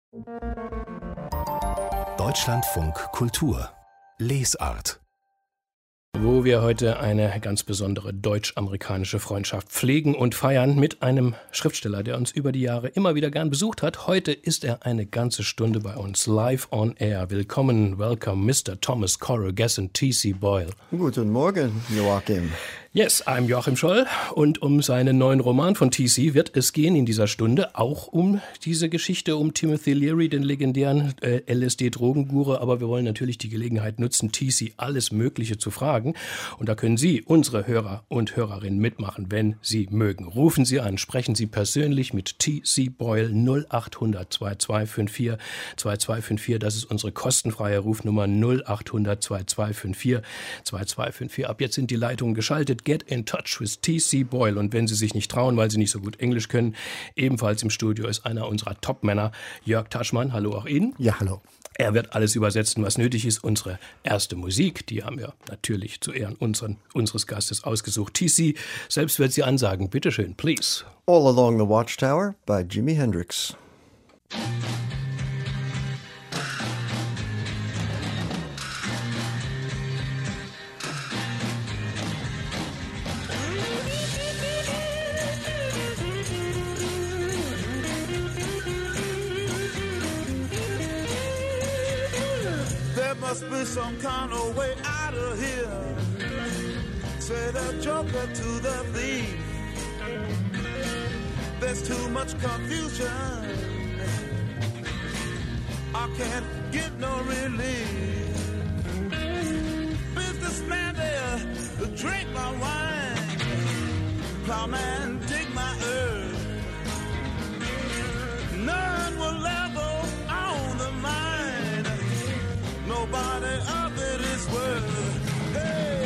Deutschlandfunk Kultur Lesart. Wo wir heute eine ganz besondere deutsch-amerikanische Freundschaft pflegen und feiern mit einem Schriftsteller, der uns über die Jahre immer wieder gern besucht hat. Heute ist er eine ganze Stunde bei uns live on air. Willkommen, welcome Mr. Thomas Corrigan Gesson, T.C. Boyle. Guten Morgen, Joachim. Yes, I'm Joachim Scholl und um seinen neuen Roman von T.C. wird es gehen in dieser Stunde, auch um diese Geschichte um Timothy Leary, den legendären LSD-Drogenguru, aber wir wollen natürlich die Gelegenheit nutzen, T.C. alles Mögliche zu fragen und da können Sie, unsere Hörer und Hörerinnen, mitmachen, wenn Sie mögen. Rufen Sie an, sprechen Sie persönlich mit T.C. Boyle 0800 2254 2254, das ist unsere kostenfreie Rufnummer 0800 2254 2254. Ab jetzt sind die Leitungen geschaltet. Get in touch with T.C. Boyle. Und wenn Sie sich nicht trauen, weil Sie nicht so gut Englisch können, ebenfalls im Studio ist einer unserer Top-Männer, Jörg Taschmann. Hallo auch Ihnen. Ja, hallo. Er wird alles übersetzen, was nötig ist. Unsere erste Musik, die haben wir natürlich zu Ehren unseres Gastes ausgesucht. T.C. selbst wird sie ansagen. Bitte schön, please. All Along the Watchtower by Jimi Hendrix. Must be some kind of way out of here. Say the joker to the thief. There's too much confusion. I can't get no relief. Businessman there, drink my wine. Plowman, dig my earth. None will level on the mine. Nobody of it is worth. Hey.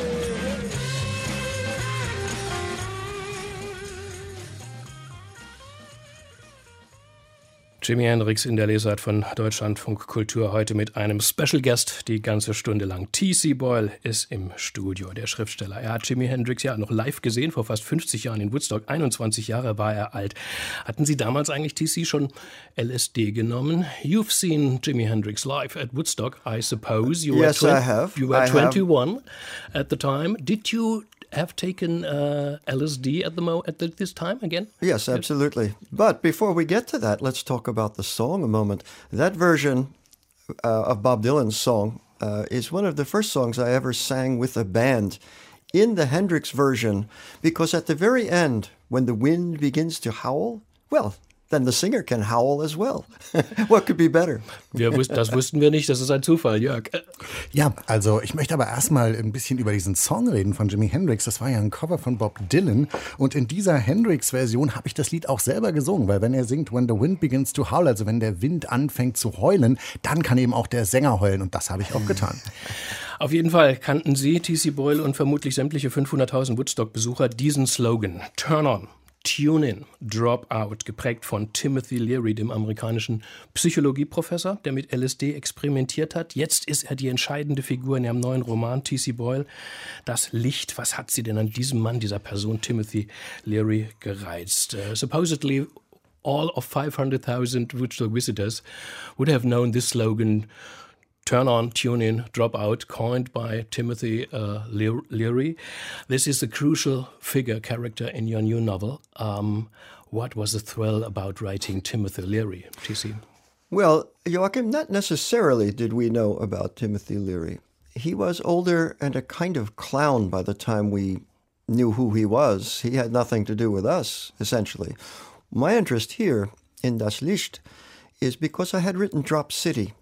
Jimi Hendrix in der Lesart von Deutschlandfunk Kultur heute mit einem Special Guest die ganze Stunde lang. T.C. Boyle ist im Studio, der Schriftsteller. Er hat Jimi Hendrix ja noch live gesehen, vor fast 50 Jahren in Woodstock. 21 Jahre war er alt. Hatten Sie damals eigentlich, T.C., schon LSD genommen? You've seen Jimi Hendrix live at Woodstock, I suppose. Yes, I have. You were 21 at the time. Did you have taken LSD at this time again? Yes, absolutely. But before we get to that, let's talk about the song a moment. That version of Bob Dylan's song is one of the first songs I ever sang with a band in the Hendrix version, because at the very end, when the wind begins to howl, well, then the singer can howl as well. What could be better? Das wussten wir nicht, das ist ein Zufall, Jörg. Ja, also ich möchte aber erstmal ein bisschen über diesen Song reden von Jimi Hendrix. Das war ja ein Cover von Bob Dylan und in dieser Hendrix-Version habe ich das Lied auch selber gesungen, weil wenn er singt When the Wind Begins to Howl, also wenn der Wind anfängt zu heulen, dann kann eben auch der Sänger heulen und das habe ich auch getan. Auf jeden Fall kannten Sie, T.C. Boyle und vermutlich sämtliche 500.000 Woodstock-Besucher diesen Slogan, Turn on. Tune in, Drop out, geprägt von Timothy Leary, dem amerikanischen Psychologieprofessor, der mit LSD experimentiert hat. Jetzt ist er die entscheidende Figur in ihrem neuen Roman T.C. Boyle. Das Licht, was hat sie denn an diesem Mann, dieser Person Timothy Leary gereizt? Supposedly all of 500,000 Woodstock visitors would have known this slogan, Turn on, tune in, drop out, coined by Timothy Leary. This is a crucial character in your new novel. What was the thrill about writing Timothy Leary, T.C.? Well, Joachim, not necessarily did we know about Timothy Leary. He was older and a kind of clown by the time we knew who he was. He had nothing to do with us, essentially. My interest here in Das Licht is because I had written Drop City,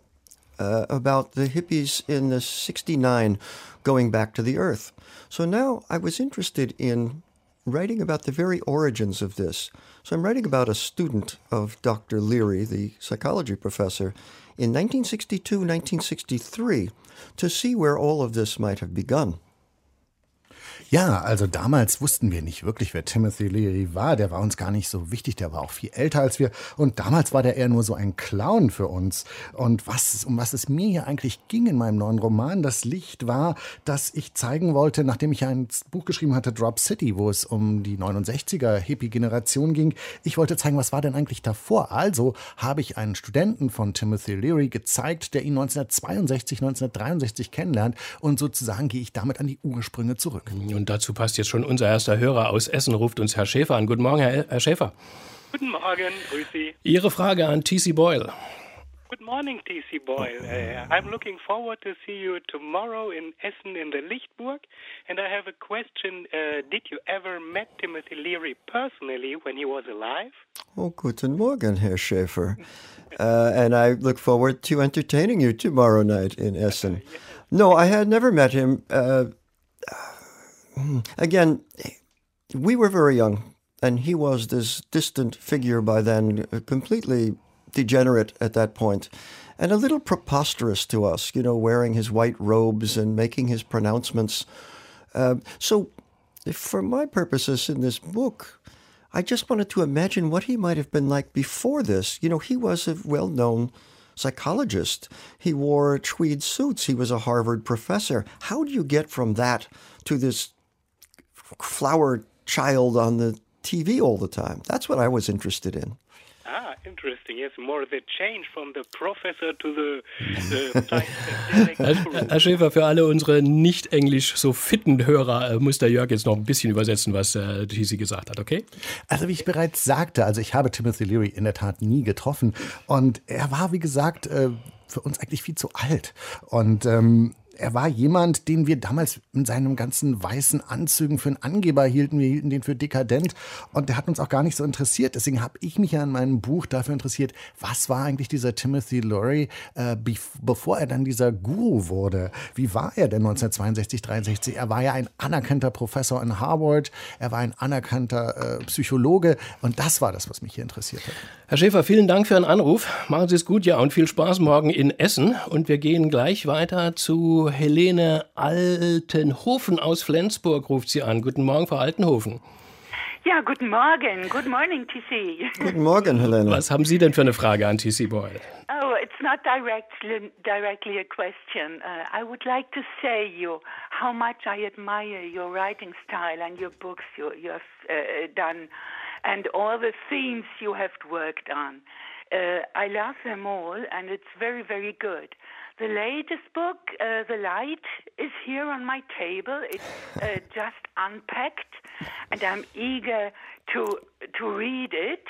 about the hippies in the 69 going back to the earth. So now I was interested in writing about the very origins of this. So I'm writing about a student of Dr. Leary, the psychology professor, in 1962, 1963, to see where all of this might have begun. Ja, also damals wussten wir nicht wirklich, wer Timothy Leary war. Der war uns gar nicht so wichtig, der war auch viel älter als wir. Und damals war der eher nur so ein Clown für uns. Und um was es mir hier eigentlich ging in meinem neuen Roman, das Licht war, dass ich zeigen wollte, nachdem ich ein Buch geschrieben hatte, Drop City, wo es um die 69er Hippie-Generation ging, ich wollte zeigen, was war denn eigentlich davor. Also habe ich einen Studenten von Timothy Leary gezeigt, der ihn 1962, 1963 kennenlernt. Und sozusagen gehe ich damit an die Ursprünge zurück. Und dazu passt jetzt schon unser erster Hörer aus Essen, ruft uns Herr Schäfer an. Guten Morgen, Herr Schäfer. Guten Morgen, grüß Sie. Ihre Frage an T.C. Boyle. Good morning, T.C. Boyle. I'm looking forward to see you tomorrow in Essen in the Lichtburg. And I have a question. Did you ever met Timothy Leary personally when he was alive? Oh, guten Morgen, Herr Schäfer. And I look forward to entertaining you tomorrow night in Essen. No, I had never met him. Again, we were very young, and he was this distant figure by then, completely degenerate at that point, and a little preposterous to us, wearing his white robes and making his pronouncements. So for my purposes in this book, I just wanted to imagine what he might have been like before this. He was a well-known psychologist. He wore tweed suits. He was a Harvard professor. How do you get from that to this flower child on the TV all the time? That's what I was interested in. Ah, interesting. Yes, more the change from the professor to the Herr Schäfer, für alle unsere nicht englisch so fitten Hörer muss der Jörg jetzt noch ein bisschen übersetzen, was TC gesagt hat, okay? Also wie ich bereits sagte, ich habe Timothy Leary in der Tat nie getroffen und er war, wie gesagt, für uns eigentlich viel zu alt und er war jemand, den wir damals in seinen ganzen weißen Anzügen für einen Angeber hielten. Wir hielten den für dekadent und der hat uns auch gar nicht so interessiert. Deswegen habe ich mich ja in meinem Buch dafür interessiert, was war eigentlich dieser Timothy Leary, bevor er dann dieser Guru wurde. Wie war er denn 1962, 63? Er war ja ein anerkannter Professor in Harvard, er war ein anerkannter Psychologe und das war das, was mich hier interessiert hat. Herr Schäfer, vielen Dank für Ihren Anruf. Machen Sie es gut, ja, und viel Spaß morgen in Essen. Und wir gehen gleich weiter zu Helene Altenhofen aus Flensburg, ruft sie an. Guten Morgen, Frau Altenhofen. Ja, guten Morgen. Good morning, TC. Guten Morgen, Helene. Was haben Sie denn für eine Frage an TC Boyle? Oh, it's not directly a question. I would like to say you how much I admire your writing style and your books you have done and all the themes you have worked on. I love them all and it's very, very good. The latest book, The Light, is here on my table. It's just unpacked, and I'm eager to read it.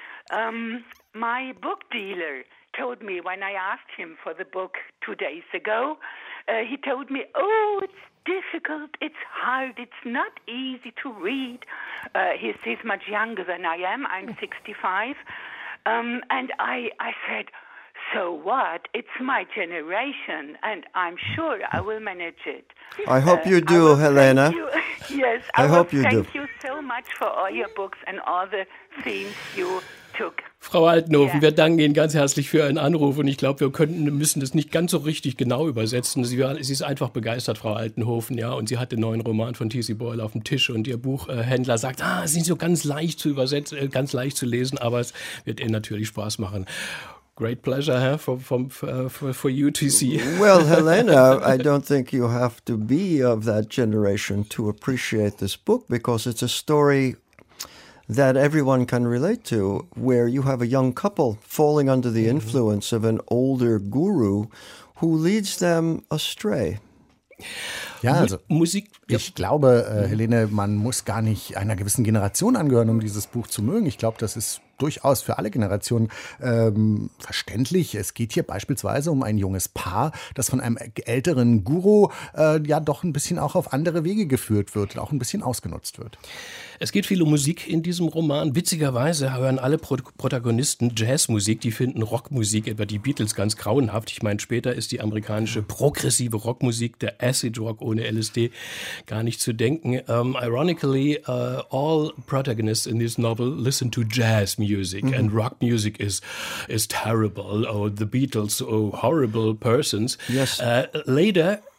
My book dealer told me when I asked him for the book 2 days ago, he told me, oh, it's difficult, it's hard, it's not easy to read. He's much younger than I am. I'm 65. And I said, so what? It's my generation, and I'm sure I will manage it. I hope you do, Helena. Yes, I hope you do. Thank you so much for all your books and all the themes you took. Frau Altenhofen, wir danken Ihnen ganz herzlich für Ihren Anruf und ich glaube, müssen das nicht ganz so richtig genau übersetzen. Sie ist einfach begeistert, Frau Altenhofen, ja, und sie hat den neuen Roman von T.C. Boyle auf dem Tisch und ihr Buchhändler sagt, es ist nicht so ganz leicht zu übersetzen, ganz leicht zu lesen, aber es wird Ihnen natürlich Spaß machen. Great pleasure for you to see. Well, Helena, I don't think you have to be of that generation to appreciate this book because it's a story that everyone can relate to, where you have a young couple falling under the influence of an older guru who leads them astray. Ja, also Musik. Ich glaube, Helene, man muss gar nicht einer gewissen Generation angehören, um dieses Buch zu mögen. Ich glaube, das ist durchaus für alle Generationen verständlich. Es geht hier beispielsweise um ein junges Paar, das von einem älteren Guru doch ein bisschen auch auf andere Wege geführt wird und auch ein bisschen ausgenutzt wird. Es geht viel um Musik in diesem Roman. Witzigerweise hören alle Protagonisten Jazzmusik, die finden Rockmusik, etwa die Beatles, ganz grauenhaft. Ich meine, später ist die amerikanische progressive Rockmusik, der Acid Rock ohne LSD, gar nicht zu denken. Ironically, all protagonists in this novel listen to jazz music and rock music is terrible. Oh, the Beatles, oh, horrible persons. Yes. Later,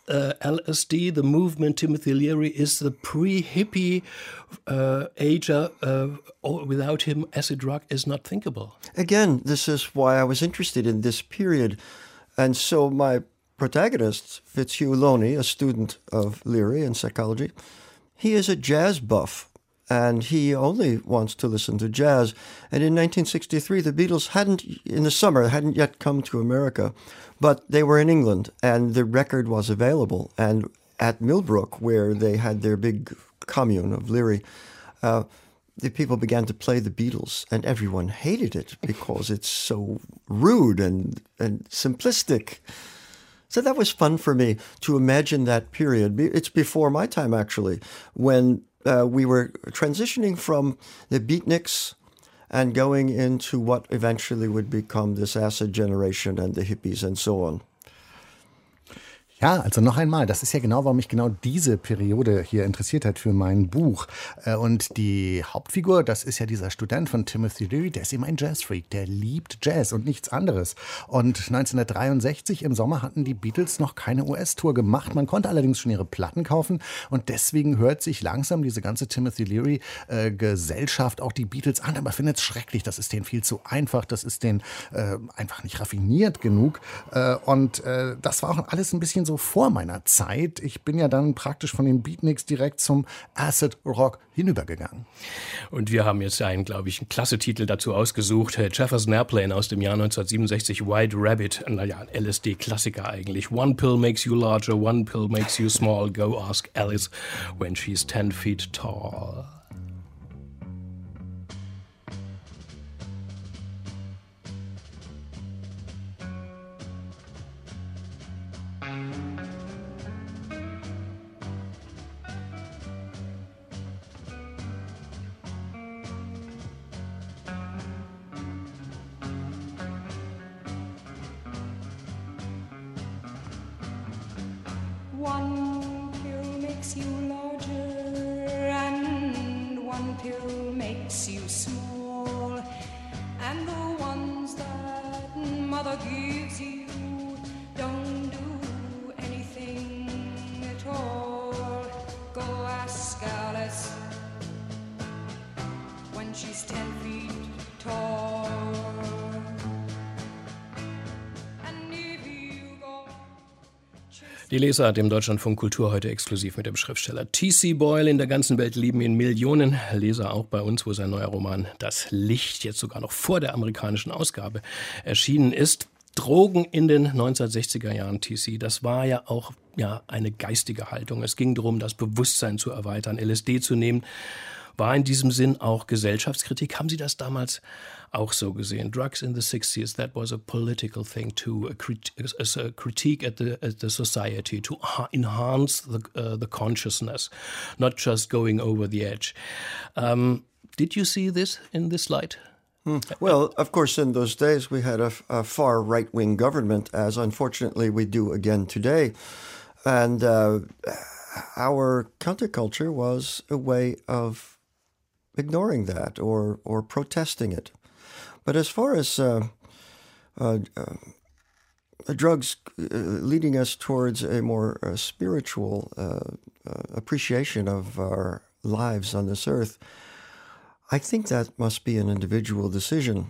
LSD, the movement, Timothy Leary is the pre-hippie ager. Without him, as a drug is not thinkable. Again, this is why I was interested in this period. And so my protagonist, Fitzhugh Loney, a student of Leary in psychology, he is a jazz buff, and he only wants to listen to jazz. And in 1963, the Beatles hadn't yet come to America, but they were in England, and the record was available. And at Millbrook, where they had their big commune of Leary, the people began to play the Beatles, and everyone hated it because it's so rude and simplistic. So that was fun for me to imagine that period. It's before my time, actually, when we were transitioning from the beatniks and going into what eventually would become this acid generation and the hippies and so on. Ja, also noch einmal, das ist ja genau, warum mich genau diese Periode hier interessiert hat für mein Buch. Und die Hauptfigur, das ist ja dieser Student von Timothy Leary, der ist eben ein Jazzfreak, der liebt Jazz und nichts anderes. Und 1963 im Sommer hatten die Beatles noch keine US-Tour gemacht. Man konnte allerdings schon ihre Platten kaufen und deswegen hört sich langsam diese ganze Timothy Leary-Gesellschaft auch die Beatles an, aber findet es schrecklich. Das ist denen viel zu einfach, das ist denen einfach nicht raffiniert genug. Und das war auch alles ein bisschen so vor meiner Zeit. Ich bin ja dann praktisch von den Beatniks direkt zum Acid Rock hinübergegangen. Und wir haben jetzt einen, glaube ich, einen klasse Titel dazu ausgesucht. Jefferson Airplane aus dem Jahr 1967, White Rabbit. Naja, ein LSD-Klassiker eigentlich. One pill makes you larger, one pill makes you small. Go ask Alice when she's 10 feet tall. One pill makes you larger and one pill makes you small, and the ones that mother gives you don't do anything at all. Go ask Alice when she's 10 feet tall. Die Lesart im Deutschlandfunk Kultur heute exklusiv mit dem Schriftsteller T.C. Boyle. In der ganzen Welt lieben ihn Millionen Leser, auch bei uns, wo sein neuer Roman Das Licht jetzt sogar noch vor der amerikanischen Ausgabe erschienen ist. Drogen in den 1960er Jahren, T.C., das war ja auch eine geistige Haltung. Es ging darum, das Bewusstsein zu erweitern, LSD zu nehmen. War in diesem Sinn auch Gesellschaftskritik? Haben Sie das damals auch so gesehen? Drugs in the 60s, that was a political thing too, a critique at the society to enhance the consciousness, not just going over the edge. Did you see this in this light? Well, of course, in those days we had a far right-wing government, as unfortunately we do again today. And our counterculture was a way of ignoring that or protesting it. But as far as drugs leading us towards a more spiritual appreciation of our lives on this earth, I think that must be an individual decision.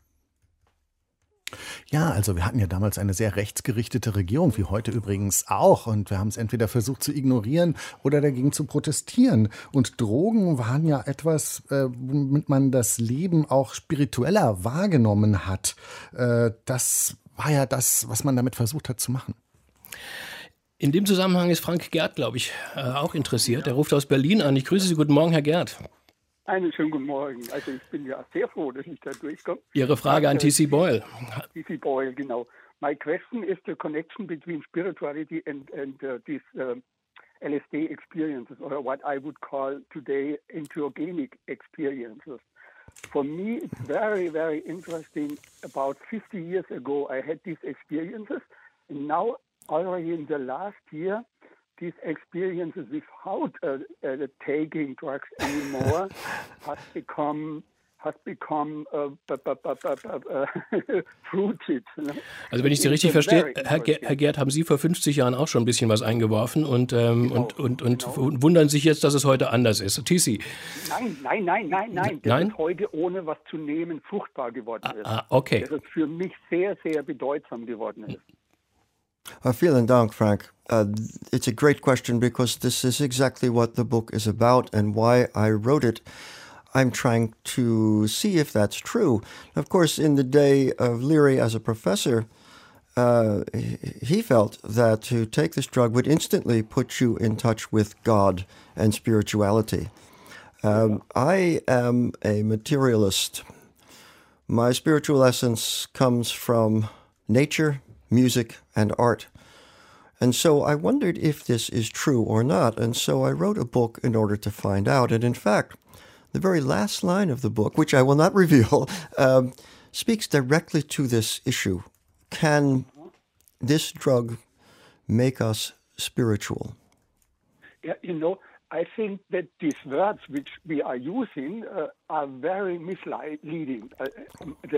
Ja, also wir hatten ja damals eine sehr rechtsgerichtete Regierung, wie heute übrigens auch. Und wir haben es entweder versucht zu ignorieren oder dagegen zu protestieren. Und Drogen waren ja etwas, womit man das Leben auch spiritueller wahrgenommen hat. Das war ja das, was man damit versucht hat zu machen. In dem Zusammenhang ist Frank Gerd, glaube ich, auch interessiert. Er ruft aus Berlin an. Ich grüße Sie. Guten Morgen, Herr Gerd. Einen schönen guten Morgen. Also ich bin ja sehr froh, dass ich da durchkomme. Ihre Frage an T.C. Boyle. T.C. Boyle, genau. My question is the connection between spirituality and these LSD experiences, or what I would call today entheogenic experiences. For me, it's very, very interesting. About 50 years ago, I had these experiences, and now already in the last year, these experiences without taking drugs anymore has become has become fruited. Also wenn ich Sie richtig verstehe, Herr Gerd, haben Sie vor 50 Jahren auch schon ein bisschen was eingeworfen und wundern sich jetzt, dass es heute anders ist. TC? Nein. Das ist heute, ohne was zu nehmen, fruchtbar geworden ist. Okay. Das ist für mich sehr, sehr bedeutsam geworden ist. Vielen Dank, Frank. It's a great question because this is exactly what the book is about and why I wrote it. I'm trying to see if that's true. Of course, in the day of Leary as a professor, he felt that to take this drug would instantly put you in touch with God and spirituality. I am a materialist. My spiritual essence comes from nature, music, and art. And so I wondered if this is true or not, and so I wrote a book in order to find out. And in fact, the very last line of the book, which I will not reveal, speaks directly to this issue. Can this drug make us spiritual? Yeah, I think that these words which we are using are very misleading. The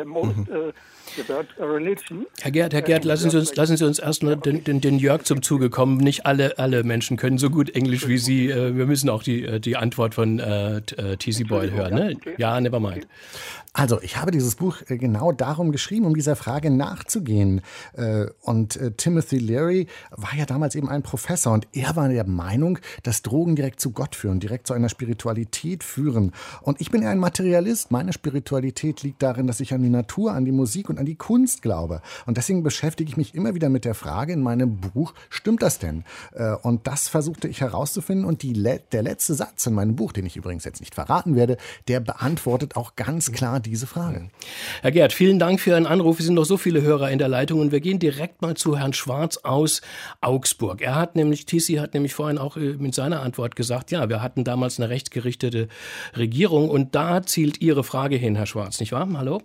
word religion. Herr Gerd, lassen Sie uns erst mal den Jörg zum Zuge kommen. Nicht alle Menschen können so gut Englisch wie Sie. Wir müssen auch die Antwort von T.C. Boyle hören. Ne? Okay. Ja, never mind. Also, ich habe dieses Buch genau darum geschrieben, um dieser Frage nachzugehen. Und Timothy Leary war ja damals eben ein Professor und er war der Meinung, dass Drogen direkt zu Gott führen, direkt zu einer Spiritualität führen. Und ich bin eher ein Materialist. Meine Spiritualität liegt darin, dass ich an die Natur, an die Musik und an die Kunst glaube. Und deswegen beschäftige ich mich immer wieder mit der Frage in meinem Buch, stimmt das denn? Und das versuchte ich herauszufinden. Und der letzte Satz in meinem Buch, den ich übrigens jetzt nicht verraten werde, der beantwortet auch ganz klar diese Frage. Herr Gerd, vielen Dank für Ihren Anruf. Es sind noch so viele Hörer in der Leitung und wir gehen direkt mal zu Herrn Schwarz aus Augsburg. TC hat nämlich vorhin auch mit seiner Antwort gesagt, ja, wir hatten damals eine rechtsgerichtete Regierung und da zielt Ihre Frage hin, Herr Schwarz, nicht wahr? Hallo?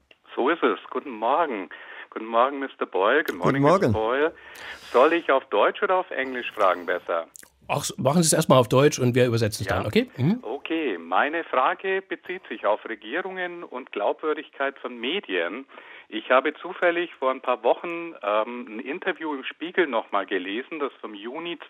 So ist es. Guten Morgen. Guten Morgen, Mr. Boyle. Good morning, Mr. Boyle. Soll ich auf Deutsch oder auf Englisch fragen besser? Ach, machen Sie es erstmal auf Deutsch und wir übersetzen es dann, okay? Mhm. Okay, meine Frage bezieht sich auf Regierungen und Glaubwürdigkeit von Medien. Ich habe zufällig vor ein paar Wochen ein Interview im Spiegel nochmal gelesen, das vom Juni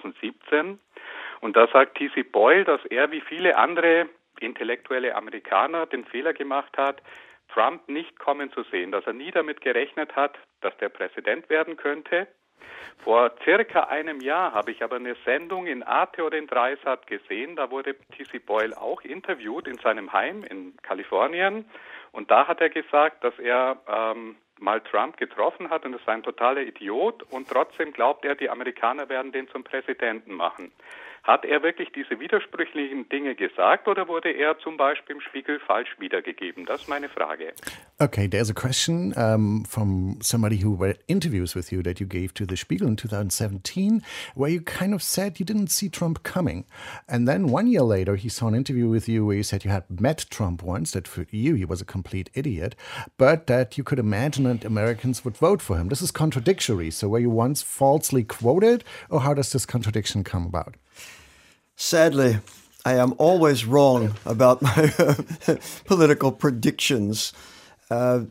2017. Und da sagt T.C. Boyle, dass er wie viele andere intellektuelle Amerikaner den Fehler gemacht hat, Trump nicht kommen zu sehen, dass er nie damit gerechnet hat, dass der Präsident werden könnte. Vor circa einem Jahr habe ich aber eine Sendung in Arte oder in Dreisat gesehen, da wurde T.C. Boyle auch interviewt in seinem Heim in Kalifornien und da hat er gesagt, dass er mal Trump getroffen hat und es sei ein totaler Idiot und trotzdem glaubt er, die Amerikaner werden den zum Präsidenten machen. Hat er wirklich diese widersprüchlichen Dinge gesagt oder wurde er zum Beispiel im Spiegel falsch wiedergegeben? Das ist meine Frage. Okay, there's a question from somebody who read interviews with you that you gave to the Spiegel in 2017 where you kind of said you didn't see Trump coming. And then 1 year later he saw an interview with you where you said you had met Trump once, that for you he was a complete idiot, but that you could imagine that Americans would vote for him. This is contradictory. So were you once falsely quoted or how does this contradiction come about? Sadly, I am always wrong about my political predictions. The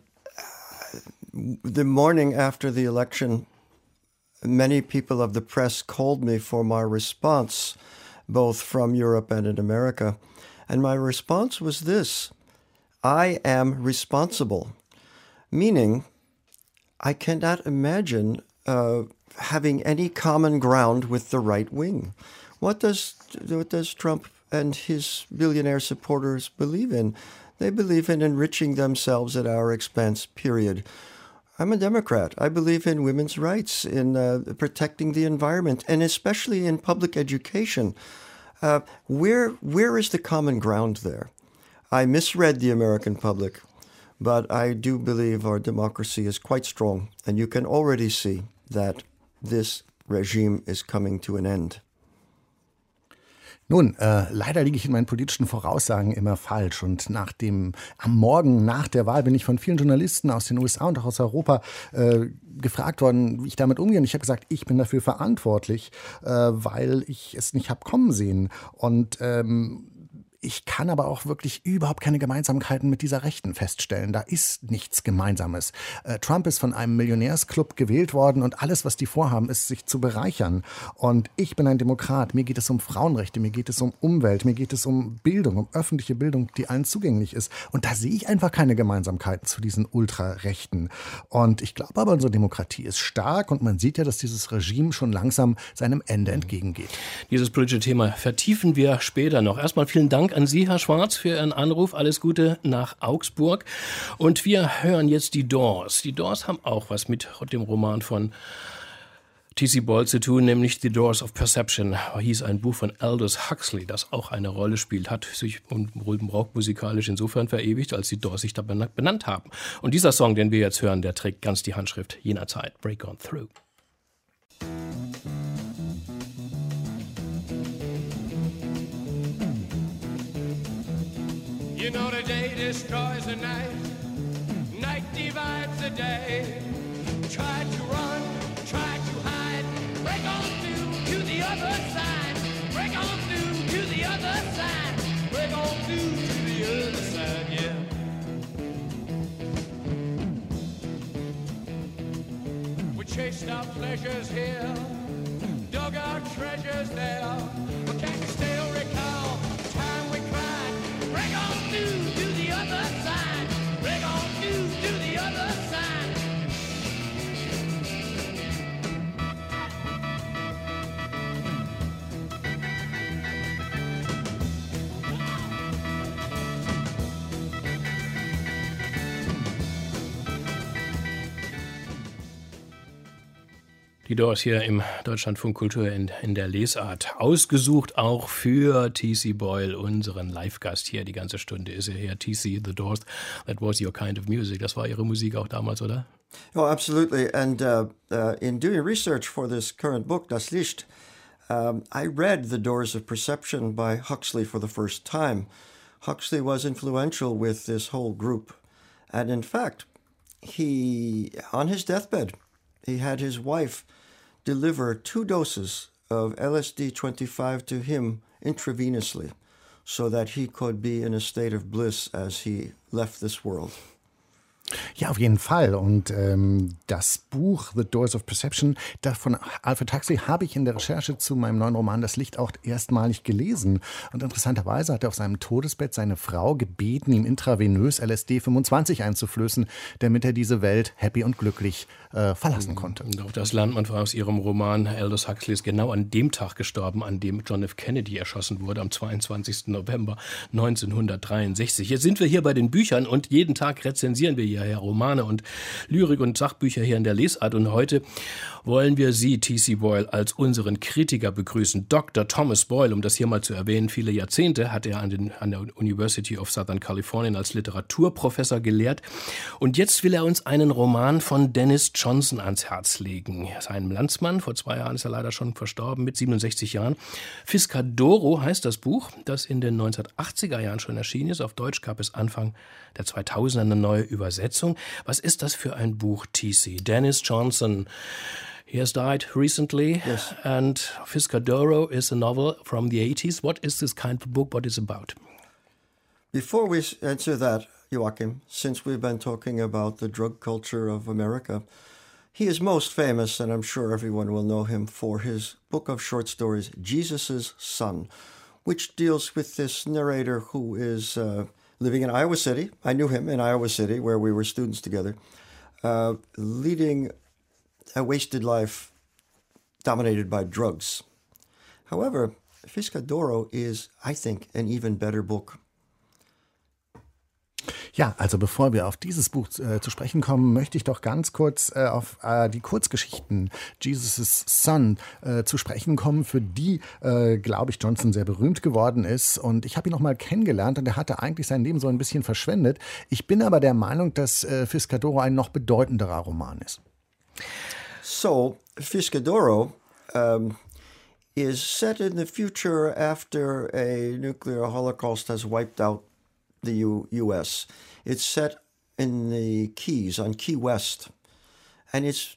morning after the election, many people of the press called me for my response, both from Europe and in America. And my response was this: I am responsible, meaning I cannot imagine having any common ground with the right wing. What does Trump and his billionaire supporters believe in? They believe in enriching themselves at our expense, period. I'm a Democrat. I believe in women's rights, in protecting the environment, and especially in public education. Where is the common ground there? I misread the American public, but I do believe our democracy is quite strong, and you can already see that this regime is coming to an end. Nun, leider liege ich in meinen politischen Voraussagen immer falsch und am Morgen nach der Wahl bin ich von vielen Journalisten aus den USA und auch aus Europa gefragt worden, wie ich damit umgehe. Und ich habe gesagt, ich bin dafür verantwortlich, weil ich es nicht habe kommen sehen. Und Ich kann aber auch wirklich überhaupt keine Gemeinsamkeiten mit dieser Rechten feststellen. Da ist nichts Gemeinsames. Trump ist von einem Millionärsclub gewählt worden und alles, was die vorhaben, ist, sich zu bereichern. Und ich bin ein Demokrat. Mir geht es um Frauenrechte, mir geht es um Umwelt, mir geht es um Bildung, um öffentliche Bildung, die allen zugänglich ist. Und da sehe ich einfach keine Gemeinsamkeiten zu diesen Ultrarechten. Und ich glaube aber, unsere Demokratie ist stark und man sieht ja, dass dieses Regime schon langsam seinem Ende entgegengeht. Dieses politische Thema vertiefen wir später noch. Erstmal vielen Dank an Sie, Herr Schwarz, für Ihren Anruf. Alles Gute nach Augsburg. Und wir hören jetzt die Doors. Die Doors haben auch was mit dem Roman von T.C. Boyle zu tun, nämlich The Doors of Perception. Hieß ein Buch von Aldous Huxley, das auch eine Rolle spielt, hat sich musikalisch insofern verewigt, als die Doors sich da benannt haben. Und dieser Song, den wir jetzt hören, der trägt ganz die Handschrift jener Zeit. Break on Through. You know the day destroys the night, night divides the day. Try to run, try to hide, break on through to the other side, break on through to the other side, break on through to the other side, yeah. We chased our pleasures here, dug our treasures there, but can you still recall the time we cried? Break on through to the other side, break on through to the other side. Die Doors hier im Deutschlandfunk Kultur in der Lesart. Ausgesucht auch für T.C. Boyle, unseren Live-Gast hier. Die ganze Stunde ist er hier. T.C. The Doors, that was your kind of music. Das war Ihre Musik auch damals, oder? Oh, absolutely. And in doing research for this current book, Das Licht, I read The Doors of Perception by Huxley for the first time. Huxley was influential with this whole group. And in fact, he, on his deathbed, he had his wife deliver 2 doses of LSD-25 to him intravenously so that he could be in a state of bliss as he left this world. Ja, auf jeden Fall. Und das Buch The Doors of Perception von Alfred Huxley habe ich in der Recherche zu meinem neuen Roman Das Licht auch erstmalig gelesen. Und interessanterweise hat er auf seinem Todesbett seine Frau gebeten, ihm intravenös LSD 25 einzuflößen, damit er diese Welt happy und glücklich verlassen konnte. Und auch das lernt man aus Ihrem Roman. Aldous Huxley ist genau an dem Tag gestorben, an dem John F. Kennedy erschossen wurde, am 22. November 1963. Jetzt sind wir hier bei den Büchern und jeden Tag rezensieren wir hier Romane und Lyrik und Sachbücher hier in der Lesart. Und heute wollen wir Sie, T.C. Boyle, als unseren Kritiker begrüßen. Dr. Thomas Boyle, um das hier mal zu erwähnen, viele Jahrzehnte hat er an der University of Southern California als Literaturprofessor gelehrt. Und jetzt will er uns einen Roman von Dennis Johnson ans Herz legen. Seinem Landsmann, vor 2 Jahren ist er leider schon verstorben, mit 67 Jahren. Fiscadoro heißt das Buch, das in den 1980er Jahren schon erschienen ist. Auf Deutsch gab es Anfang der 2000er eine neue Übersetzung. Was ist das für ein Buch, T.C.? Dennis Johnson. He has died recently, yes. And Fiscadoro is a novel from the 80s. What is this kind of book? What is it about? Before we answer that, Joachim, since we've been talking about the drug culture of America, he is most famous, and I'm sure everyone will know him, for his book of short stories, Jesus' Son, which deals with this narrator who is living in Iowa City. I knew him in Iowa City, where we were students together, leading a wasted life dominated by drugs. However, Fiscadoro is, I think, an even better book. Ja, also bevor wir auf dieses Buch zu sprechen kommen, möchte ich doch ganz kurz auf die Kurzgeschichten Jesus' Son zu sprechen kommen, für die, glaube ich, Johnson sehr berühmt geworden ist. Und ich habe ihn noch mal kennengelernt und er hatte eigentlich sein Leben so ein bisschen verschwendet. Ich bin aber der Meinung, dass Fiscadoro ein noch bedeutenderer Roman ist. So, Fiscadoro is set in the future after a nuclear holocaust has wiped out the U.S. It's set in the Keys, on Key West, and it's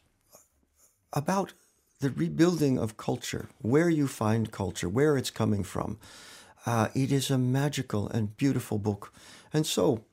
about the rebuilding of culture, where you find culture, where it's coming from. It is a magical and beautiful book. And so,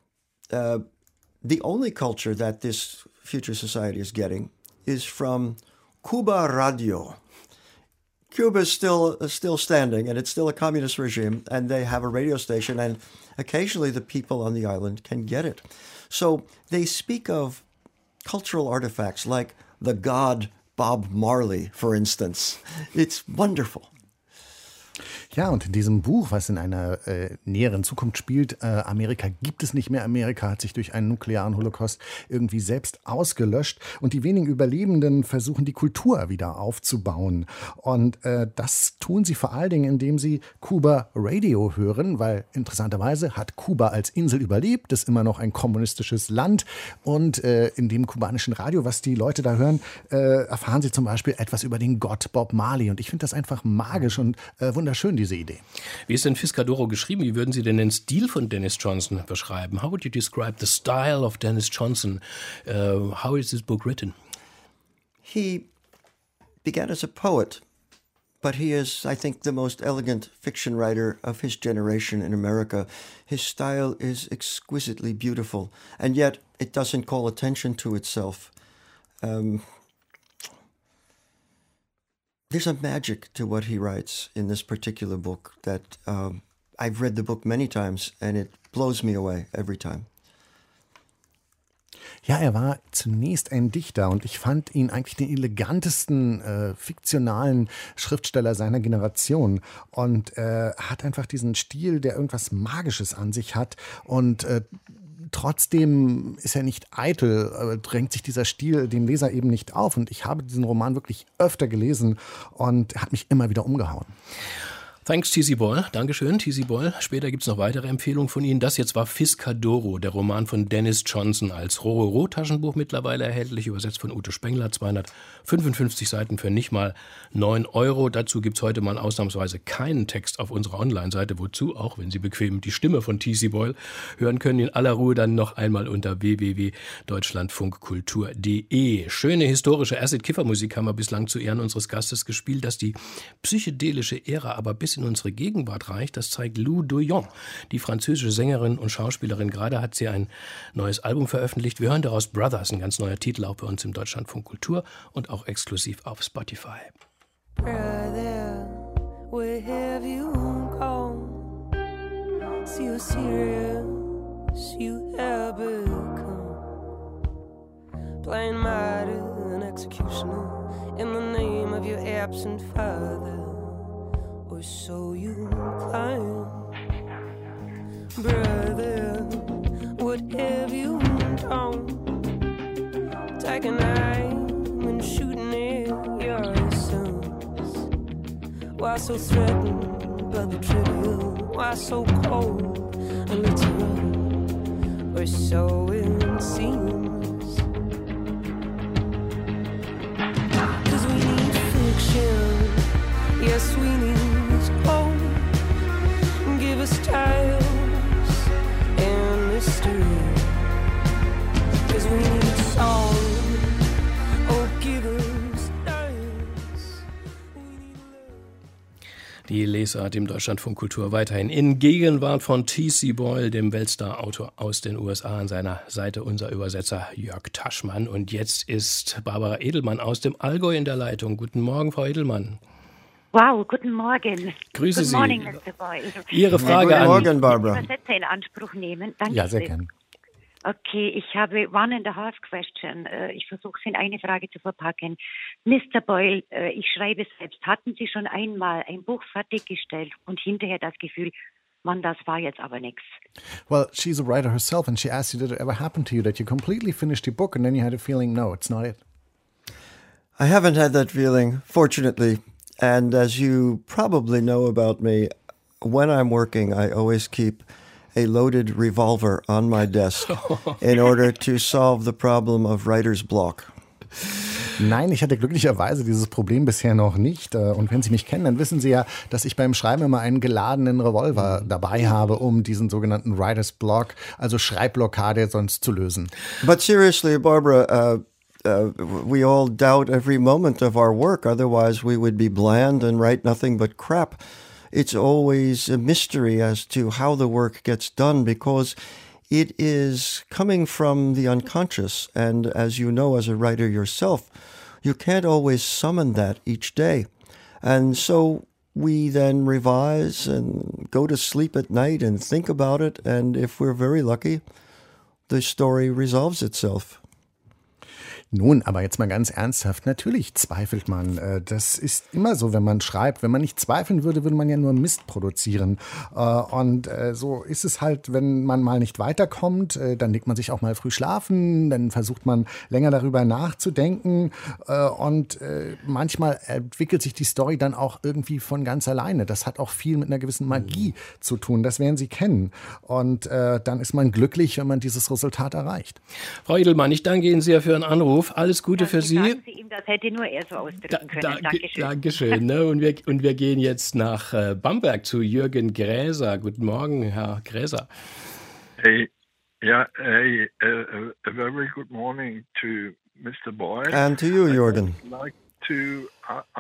the only culture that this future society is getting is from Cuba Radio. Cuba is still standing, and it's still a communist regime, and they have a radio station, and occasionally the people on the island can get it. So they speak of cultural artifacts like the god Bob Marley, for instance. It's wonderful. Ja, und in diesem Buch, was in einer näheren Zukunft spielt, Amerika gibt es nicht mehr. Amerika hat sich durch einen nuklearen Holocaust irgendwie selbst ausgelöscht. Und die wenigen Überlebenden versuchen, die Kultur wieder aufzubauen. Und das tun sie vor allen Dingen, indem sie Cuba Radio hören, weil interessanterweise hat Kuba als Insel überlebt, ist immer noch ein kommunistisches Land. Und in dem kubanischen Radio, was die Leute da hören, erfahren sie zum Beispiel etwas über den Gott Bob Marley. Und ich finde das einfach magisch und wunderschön, diese Idee. Wie ist denn Fiscadoro geschrieben? Wie würden Sie denn den Stil von Dennis Johnson beschreiben? How would you describe the style of Dennis Johnson? How is this book written? He began as a poet, but he is, I think, the most elegant fiction writer of his generation in America. His style is exquisitely beautiful, and yet it doesn't call attention to itself. There's a magic to what he writes in this particular book that I've read the book many times and it blows me away every time. Ja, er war zunächst ein Dichter und ich fand ihn eigentlich den elegantesten fiktionalen Schriftsteller seiner Generation. Und hat einfach diesen Stil, der irgendwas Magisches an sich hat und trotzdem ist er nicht eitel, drängt sich dieser Stil dem Leser eben nicht auf. Und ich habe diesen Roman wirklich öfter gelesen und er hat mich immer wieder umgehauen. Thanks, T.C. Boyle. Dankeschön, T.C. Boyle. Später gibt es noch weitere Empfehlungen von Ihnen. Das jetzt war Fiscadoro, der Roman von Dennis Johnson, als Rororo-Taschenbuch mittlerweile erhältlich, übersetzt von Ute Spengler, 255 Seiten für nicht mal 9 €. Dazu gibt es heute mal ausnahmsweise keinen Text auf unserer Online-Seite, wozu, auch wenn Sie bequem die Stimme von T.C. Boyle hören können, in aller Ruhe dann noch einmal unter www.deutschlandfunkkultur.de. Schöne historische Acid-Kiffer-Musik haben wir bislang zu Ehren unseres Gastes gespielt, dass die psychedelische Ära aber bis in unsere Gegenwart reicht, das zeigt Lou Doyon. Die französische Sängerin und Schauspielerin, gerade hat sie ein neues Album veröffentlicht. Wir hören daraus Brothers, ein ganz neuer Titel, auch bei uns im Deutschlandfunk Kultur und auch exklusiv auf Spotify. Brother, where have you gone? See how serious you have become. Playing martyr and executioner in the name of your absent father. Or so you climb. Brother, what have you done? Taking aim and shooting at your sons. Why so threatened by the trivial? Why so cold and literal? Or so it seems. 'Cause we need fiction. Yes, we need hope. Give us tales and mystery. 'Cause we need song. Oh, give us dance. Die Lesart im Deutschlandfunk Kultur weiterhin in Gegenwart von T.C. Boyle, dem Weltstar-Autor aus den USA. An seiner Seite unser Übersetzer Jörg Taschmann. Und jetzt ist Barbara Edelmann aus dem Allgäu in der Leitung. Guten Morgen, Frau Edelmann. Wow, guten Morgen. Grüße Sie. Good morning, Mr. Boyle. Ihre Frage Guten Morgen, Barbara. Ich Übersetzer in Anspruch nehmen. Danke. Ja, sehr gern. Okay, ich habe one and a half question. Ich versuche es in eine Frage zu verpacken. Mr. Boyle, ich schreibe selbst. Hatten Sie schon einmal ein Buch fertiggestellt und hinterher das Gefühl, Mann, das war jetzt aber nichts? Well, she's a writer herself and she asked you, did it ever happen to you that you completely finished your book and then you had a feeling, no, it's not it? I haven't had that feeling, fortunately. And as you probably know about me, when I'm working, I always keep a loaded revolver on my desk in order to solve the problem of writer's block. Nein, ich hatte glücklicherweise dieses Problem bisher noch nicht. Und wenn Sie mich kennen, dann wissen Sie ja, dass ich beim Schreiben immer einen geladenen Revolver dabei habe, um diesen sogenannten Writer's Block, also Schreibblockade, sonst zu lösen. But seriously, Barbara, we all doubt every moment of our work. Otherwise, we would be bland and write nothing but crap. it's always a mystery as to how the work gets done because it is coming from the unconscious. And as you know, as a writer yourself, you can't always summon that each day. And so we then revise and go to sleep at night and think about it. And if we're very lucky, the story resolves itself. Nun, aber jetzt mal ganz ernsthaft, natürlich zweifelt man. Das ist immer so, wenn man schreibt. Wenn man nicht zweifeln würde, würde man ja nur Mist produzieren. Und so ist es halt, wenn man mal nicht weiterkommt, dann legt man sich auch mal früh schlafen, dann versucht man länger darüber nachzudenken und manchmal entwickelt sich die Story dann auch irgendwie von ganz alleine. Das hat auch viel mit einer gewissen Magie zu tun, das werden Sie kennen. Und dann ist man glücklich, wenn man dieses Resultat erreicht. Frau Edelmann, ich danke Ihnen sehr für Ihren Anruf. Alles Gute für Sie. Sagen Sie ihm, das hätte nur er so ausdrücken können. Dankeschön. Dankeschön. Ne? Und wir gehen jetzt nach Bamberg zu Jürgen Gräser. Guten Morgen, Herr Gräser. Hey, a very good morning to Mr. Boyle. And to you, Jürgen. I'd like to,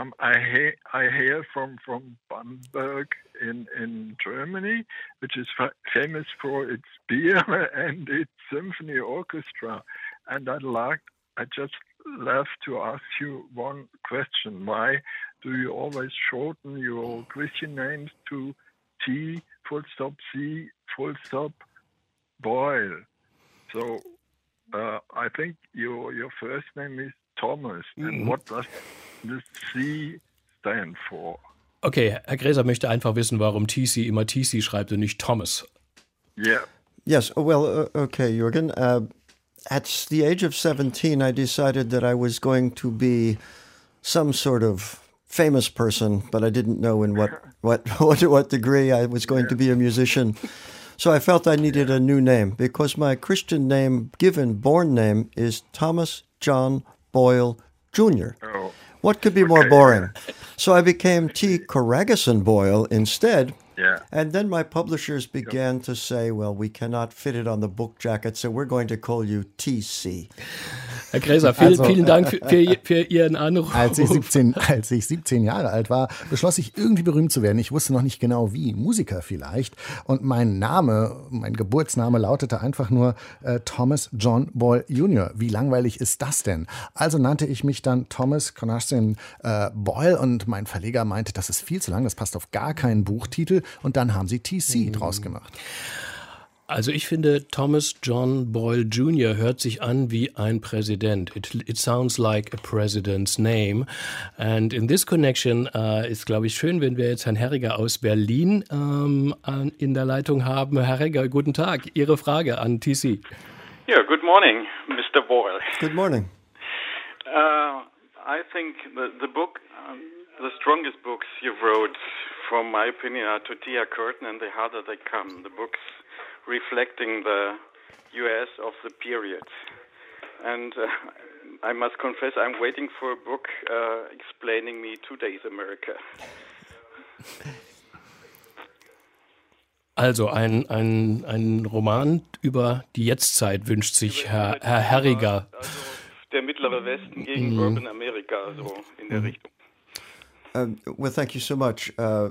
I hear from Bamberg in Germany, which is famous for its beer and its symphony orchestra. And I just love to ask you one question. Why do you always shorten your Christian names to T, full stop, C, full stop, Boyle? So I think your first name is Thomas. And what does the C stand for? Okay, Herr Gräser möchte einfach wissen, warum TC immer TC schreibt und nicht Thomas. Yeah. Yes, well, okay, Jürgen. At the age of 17, I decided that I was going to be some sort of famous person, but I didn't know in what degree I was going to be a musician. So I felt I needed a new name because my Christian name, born name, is Thomas John Boyle Jr. Oh. What could be more boring? So I became T. Corragison Boyle instead. Yeah. And then my publishers began to say, well, we cannot fit it on the book jacket, so we're going to call you TC. Herr Gräser, vielen Dank für Ihren Anruf. Als ich 17 Jahre alt war, beschloss ich, irgendwie berühmt zu werden. Ich wusste noch nicht genau wie, Musiker vielleicht. Und mein Geburtsname lautete einfach nur Thomas John Boyle Jr. Wie langweilig ist das denn? Also nannte ich mich dann Thomas Corragison Boyle und mein Verleger meinte, das ist viel zu lang, das passt auf gar keinen Buchtitel. Und dann haben sie TC draus gemacht. Also ich finde, Thomas John Boyle Jr. hört sich an wie ein Präsident. It sounds like a president's name. And in this connection ist, glaube ich, schön, wenn wir jetzt Herrn Herriger aus Berlin in der Leitung haben. Herr Herriger, guten Tag. Ihre Frage an TC. Yeah, good morning, Mr. Boyle. Good morning. I think the book, the strongest books you've wrote, from my opinion, are Tortilla Curtain and The Harder They Come. The books reflecting the U.S. of the period. And I must confess, I'm waiting for a book explaining me today's America. Also ein Roman über die Jetztzeit wünscht sich Herr Herriger. Also der mittlere Westen gegen Urban America, so in der Richtung. Well, thank you so much.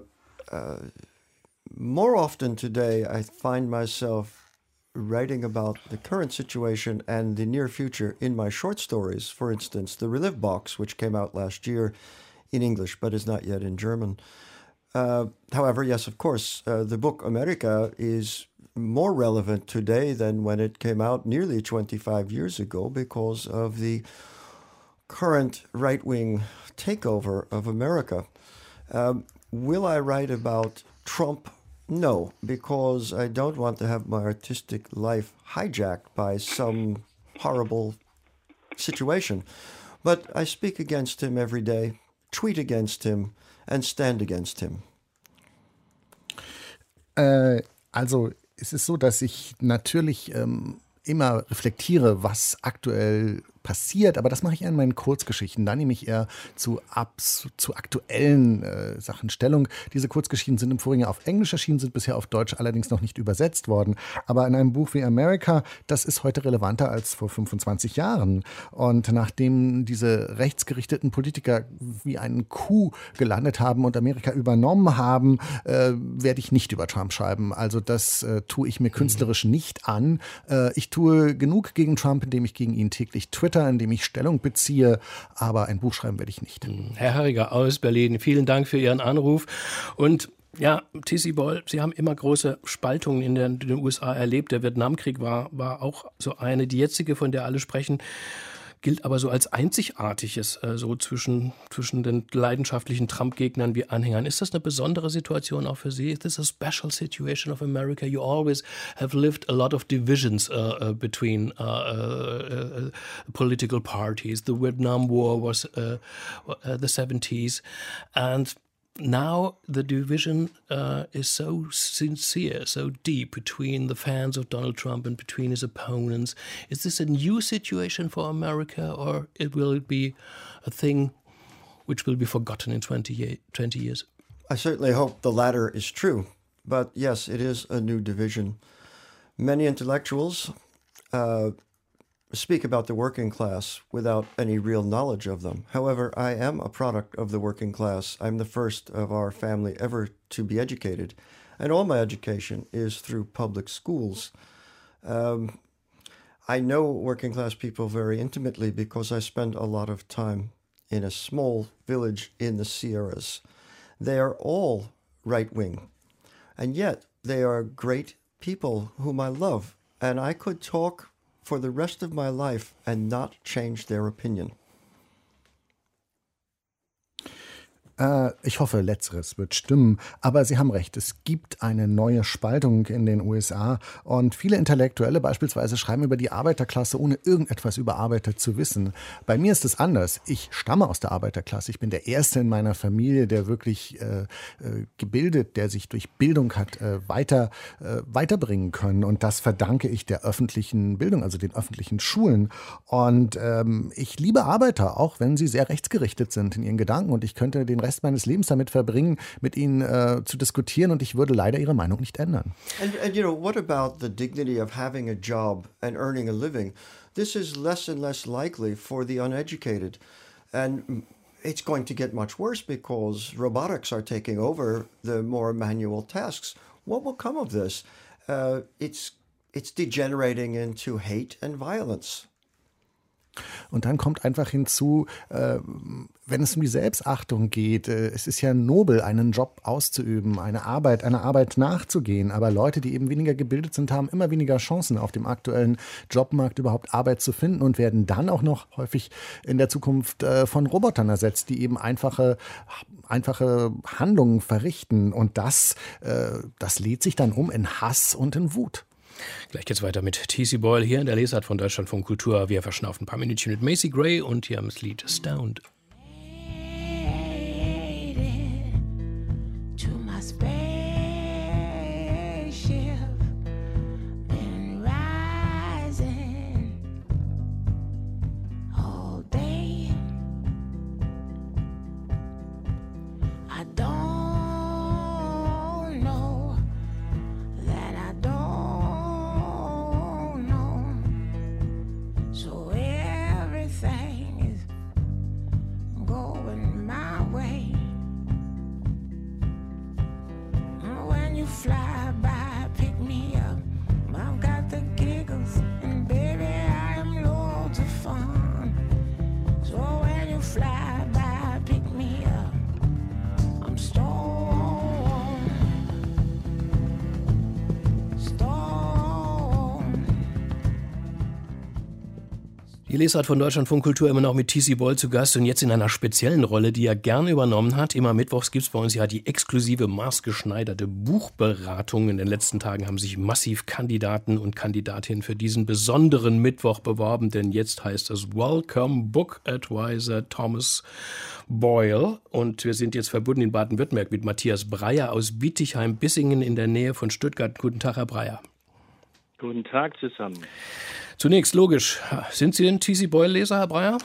More often today, I find myself writing about the current situation and the near future in my short stories. For instance, The Relive Box, which came out last year in English but is not yet in German. However, yes, of course, the book America is more relevant today than when it came out nearly 25 years ago because of the current right-wing takeover of America. Will I write about Trump? No, because I don't want to have my artistic life hijacked by some horrible situation. But I speak against him every day, tweet against him, and stand against him. Also es ist so, dass ich natürlich immer reflektiere, was aktuell passiert, aber das mache ich eher in meinen Kurzgeschichten. Da nehme ich eher zu aktuellen Sachen Stellung. Diese Kurzgeschichten sind im vorigen Jahr auf Englisch erschienen, sind bisher auf Deutsch allerdings noch nicht übersetzt worden. Aber in einem Buch wie America, das ist heute relevanter als vor 25 Jahren. Und nachdem diese rechtsgerichteten Politiker wie einen Coup gelandet haben und Amerika übernommen haben, werde ich nicht über Trump schreiben. Also das tue ich mir künstlerisch nicht an. Ich tue genug gegen Trump, indem ich gegen ihn täglich twitter, indem ich Stellung beziehe, aber ein Buch schreiben werde ich nicht. Herr Harriger aus Berlin, vielen Dank für Ihren Anruf. Und ja, T.C. Boyle, Sie haben immer große Spaltungen in den USA erlebt. Der Vietnamkrieg war auch so eine. Die jetzige, von der alle sprechen, gilt aber so als einzigartiges, so zwischen den leidenschaftlichen Trump-Gegnern wie Anhängern. Ist das eine besondere Situation auch für Sie? Is this a special situation of America? You always have lived a lot of divisions between political parties. The Vietnam War was the 70s, and now the division is so sincere, so deep between the fans of Donald Trump and between his opponents. Is this a new situation for America, or will it be a thing which will be forgotten in 20 years? I certainly hope the latter is true. But yes, it is a new division. Many intellectuals speak about the working class without any real knowledge of them. However, I am a product of the working class. I'm the first of our family ever to be educated, and all my education is through public schools. I know working class people very intimately because I spend a lot of time in a small village in the Sierras. They are all right-wing, and yet they are great people whom I love, and I could talk for the rest of my life and not change their opinion. Ich hoffe, Letzteres wird stimmen. Aber Sie haben recht, es gibt eine neue Spaltung in den USA. Und viele Intellektuelle beispielsweise schreiben über die Arbeiterklasse, ohne irgendetwas über Arbeiter zu wissen. Bei mir ist es anders. Ich stamme aus der Arbeiterklasse. Ich bin der Erste in meiner Familie, der wirklich gebildet, der sich durch Bildung hat weiterbringen können. Und das verdanke ich der öffentlichen Bildung, also den öffentlichen Schulen. Und ich liebe Arbeiter, auch wenn sie sehr rechtsgerichtet sind in ihren Gedanken. Und ich könnte den Rest meines Lebens damit verbringen, mit ihnen zu diskutieren, und ich würde leider ihre Meinung nicht ändern. And you know, what about the dignity of having a job and earning a living? This is less and less likely for the uneducated. And it's going to get much worse because robotics are taking over the more manual tasks. What will come of this? It's degenerating into hate and violence. Und dann kommt einfach hinzu, wenn es um die Selbstachtung geht, es ist ja nobel, einen Job auszuüben, einer Arbeit nachzugehen. Aber Leute, die eben weniger gebildet sind, haben immer weniger Chancen, auf dem aktuellen Jobmarkt überhaupt Arbeit zu finden und werden dann auch noch häufig in der Zukunft von Robotern ersetzt, die eben einfache Handlungen verrichten. Und das lädt sich dann um in Hass und in Wut. Gleich geht's weiter mit T.C. Boyle hier in der Lesart von Deutschlandfunk Kultur. Wir verschnaufen ein paar Minütchen mit Macy Gray und hier haben das Lied Stoned. Die Lesart von Deutschlandfunk Kultur immer noch mit T.C. Boyle zu Gast und jetzt in einer speziellen Rolle, die er gern übernommen hat. Immer mittwochs gibt es bei uns ja die exklusive maßgeschneiderte Buchberatung. In den letzten Tagen haben sich massiv Kandidaten und Kandidatinnen für diesen besonderen Mittwoch beworben, denn jetzt heißt es Welcome Book Advisor Thomas Boyle. Und wir sind jetzt verbunden in Baden-Württemberg mit Matthias Breyer aus Bietigheim-Bissingen in der Nähe von Stuttgart. Guten Tag, Herr Breyer. Guten Tag zusammen. Zunächst, logisch, sind Sie ein T.C. Boyle-Leser, Herr Breyer?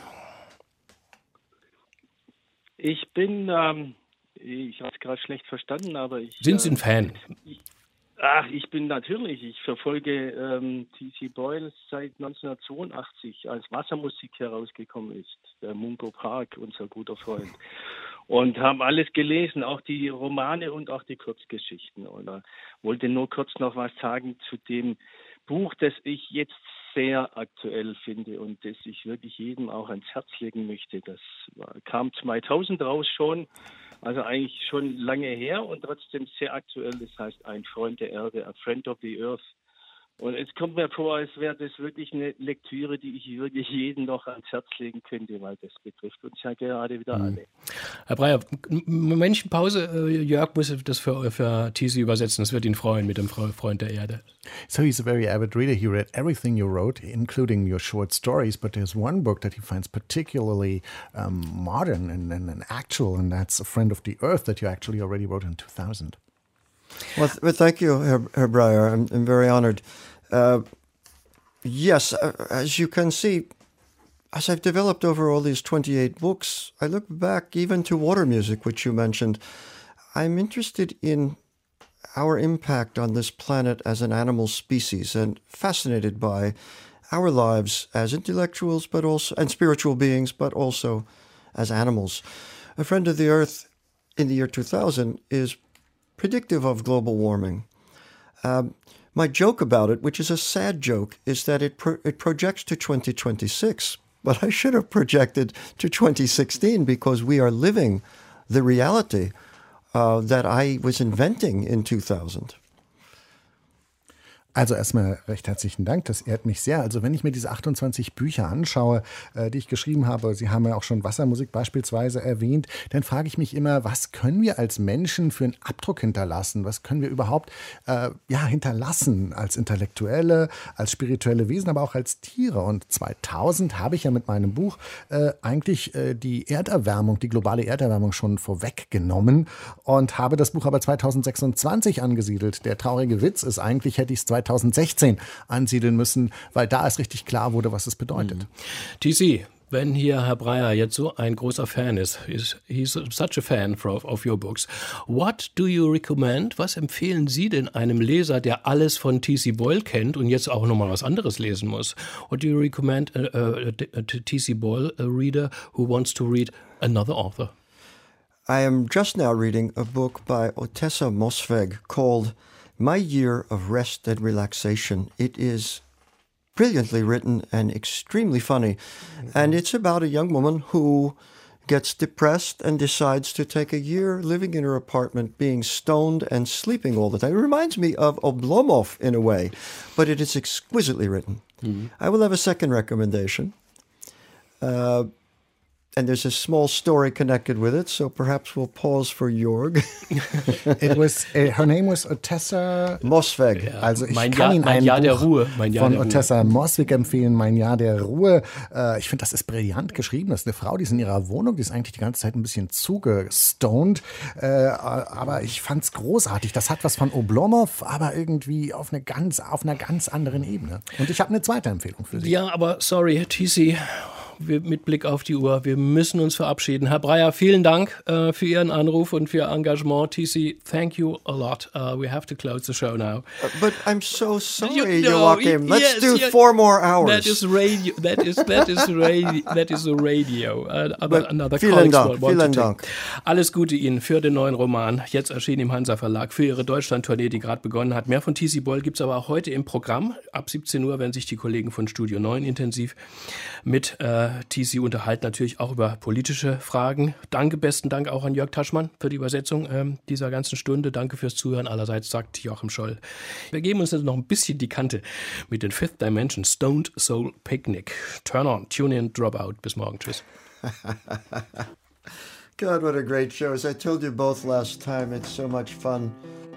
Ich bin, ich habe es gerade schlecht verstanden, aber ich... Sind Sie ein Fan? Ich bin natürlich. Ich verfolge T.C. Boyle seit 1982, als Wassermusik herausgekommen ist. Der Mungo Park, unser guter Freund. Und habe alles gelesen, auch die Romane und auch die Kurzgeschichten. Und wollte nur kurz noch was sagen zu dem Buch, das ich jetzt sehr aktuell finde und das ich wirklich jedem auch ans Herz legen möchte. Das kam 2000 raus schon, also eigentlich schon lange her und trotzdem sehr aktuell. Das heißt, ein Freund der Erde, a friend of the earth. Und es kommt mir vor, als wäre das wirklich eine Lektüre, die ich wirklich jedem noch ans Herz legen könnte, weil das betrifft uns ja gerade wieder alle. Herr Breyer, Momentchen Pause. Jörg muss das für TC übersetzen. Das wird ihn freuen mit dem Freund der Erde. So he's a very avid reader. He read everything you wrote, including your short stories, but there's one book that he finds particularly modern and actual, and that's A Friend of the Earth that you actually already wrote in 2000. Well, thank you, Herr Breyer. I'm very honored. Yes, as you can see, as I've developed over all these 28 books, I look back even to water music, which you mentioned. I'm interested in our impact on this planet as an animal species and fascinated by our lives as intellectuals, but also and spiritual beings, but also as animals. A Friend of the Earth in the year 2000 is predictive of global warming. My joke about it, which is a sad joke, is that it projects to 2026, but I should have projected to 2016 because we are living the reality that I was inventing in 2000. Also erstmal recht herzlichen Dank, das ehrt mich sehr. Also wenn ich mir diese 28 Bücher anschaue, die ich geschrieben habe, Sie haben ja auch schon Wassermusik beispielsweise erwähnt, dann frage ich mich immer, was können wir als Menschen für einen Abdruck hinterlassen? Was können wir überhaupt hinterlassen als Intellektuelle, als spirituelle Wesen, aber auch als Tiere? Und 2000 habe ich ja mit meinem Buch eigentlich die Erderwärmung, die globale Erderwärmung schon vorweggenommen und habe das Buch aber 2026 angesiedelt. Der traurige Witz ist eigentlich, hätte ich es 2016 ansiedeln müssen, weil da es richtig klar wurde, was es bedeutet. TC, wenn hier Herr Breyer jetzt so ein großer Fan ist, he's such a fan of your books, what do you recommend? Was empfehlen Sie denn einem Leser, der alles von T.C. Boyle kennt und jetzt auch nochmal was anderes lesen muss? What do you recommend a T.C. Boyle reader who wants to read another author? I am just now reading a book by Ottessa Moshfegh called My Year of Rest and Relaxation. It is brilliantly written and extremely funny. And it's about a young woman who gets depressed and decides to take a year living in her apartment, being stoned and sleeping all the time. It reminds me of Oblomov in a way, but it is exquisitely written. I will have a second recommendation. And there's a small story connected with it, so perhaps we'll pause for Jörg. It was, her name was Ottessa Moshfegh. Ja, also ich kann Ihnen ein Buch der Ruhe. von Ottessa Moshfegh empfehlen, Mein Jahr der Ruhe. Ich finde, das ist brillant geschrieben. Das ist eine Frau, die ist in ihrer Wohnung, die ist eigentlich die ganze Zeit ein bisschen zugestoned. Aber ich fand es großartig. Das hat was von Oblomov, aber irgendwie auf einer ganz anderen Ebene. Und ich habe eine zweite Empfehlung für Sie. Ja, aber sorry, TC. Mit Blick auf die Uhr, wir müssen uns verabschieden. Herr Breyer, vielen Dank für Ihren Anruf und für Ihr Engagement. TC, thank you a lot. We have to close the show now. But I'm so sorry, Joachim. Let's do 4 more hours. That is radio. That is the radio. Another vielen Dank. Alles Gute Ihnen für den neuen Roman. Jetzt erschienen im Hansa Verlag für Ihre Deutschland-Tournee, die gerade begonnen hat. Mehr von T.C. Boyle gibt es aber auch heute im Programm. Ab 17 Uhr werden sich die Kollegen von Studio 9 intensiv mit TC unterhalten, natürlich auch über politische Fragen. Besten Dank auch an Jörg Taschmann für die Übersetzung dieser ganzen Stunde. Danke fürs Zuhören allerseits, sagt Joachim Scholl. Wir geben uns jetzt noch ein bisschen die Kante mit den Fifth Dimension Stoned Soul Picnic. Turn on, tune in, drop out. Bis morgen. Tschüss. God, what a great show. As I told you both last time, it's so much fun